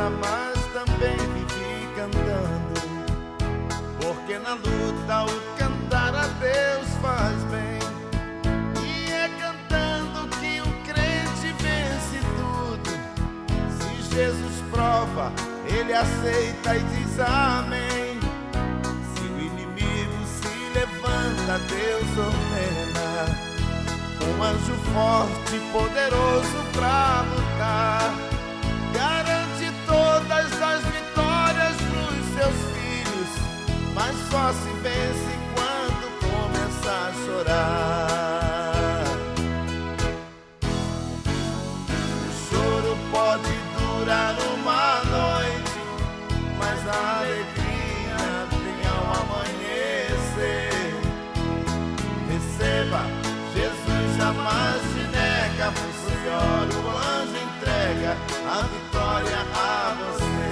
mas também vivi cantando, porque na luta o cantar a Deus faz bem. E é cantando que o crente vence tudo. Se Jesus prova, ele aceita e diz amém. Se o inimigo se levanta, Deus ordena um anjo forte e poderoso pra lutar. Garante todas as vitórias pros seus filhos, mas só se vence quando começa a chorar. O choro pode durar uma noite, mas a alegria vem ao amanhecer. Receba, Jesus jamais te nega. Você ora, o anjo entrega a vitória a você.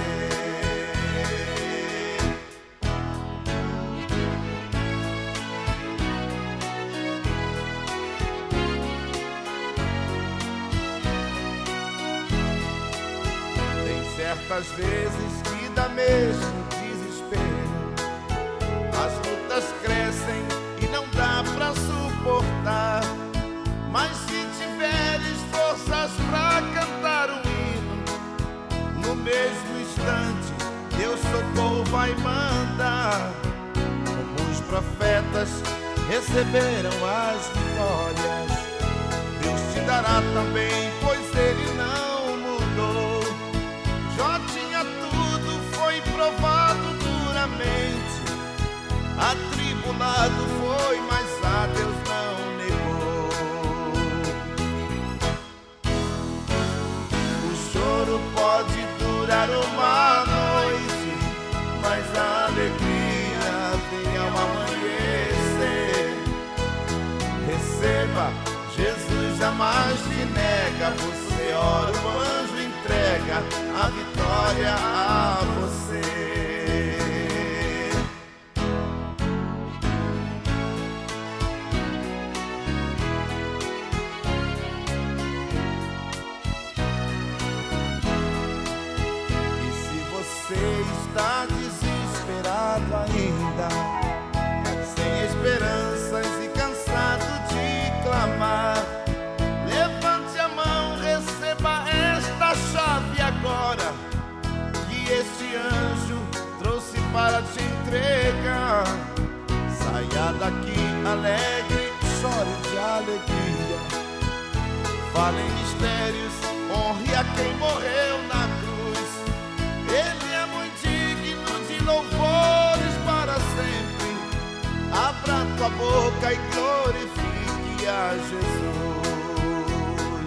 Tem certas vezes que dá mesmo desespero. As lutas crescem e não dá pra suportar. Mas se tiveres forças pra cantar um hino, no mesmo instante Deus socorro vai mandar. Como os profetas receberam as vitórias, Deus te dará também, pois ele não mudou. Jó tinha tudo, foi provado duramente, atribulado foi, mas a Deus não negou. O choro pode durar uma noite, mas a alegria vem ao amanhecer. Receba, Jesus jamais te nega. Você ora, o anjo entrega a vitória a você. Está desesperado ainda, sem esperanças e cansado de clamar, levante a mão, receba esta chave agora, que este anjo trouxe para te entregar. Saia daqui alegre, chore de alegria, fale em mistérios, honre a quem morreu na cruz. Ele é muito digno de louvores para sempre. Abra tua boca e glorifique a Jesus.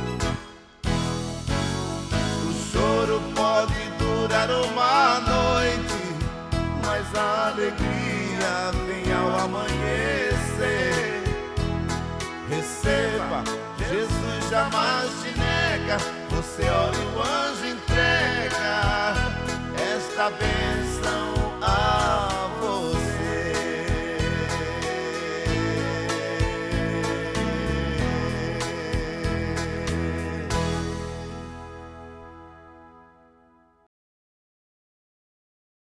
O choro pode durar uma noite, mas a alegria vem ao amanhecer. Receba, Jesus jamais te nega. Você ora e o anjo entrega esta bênção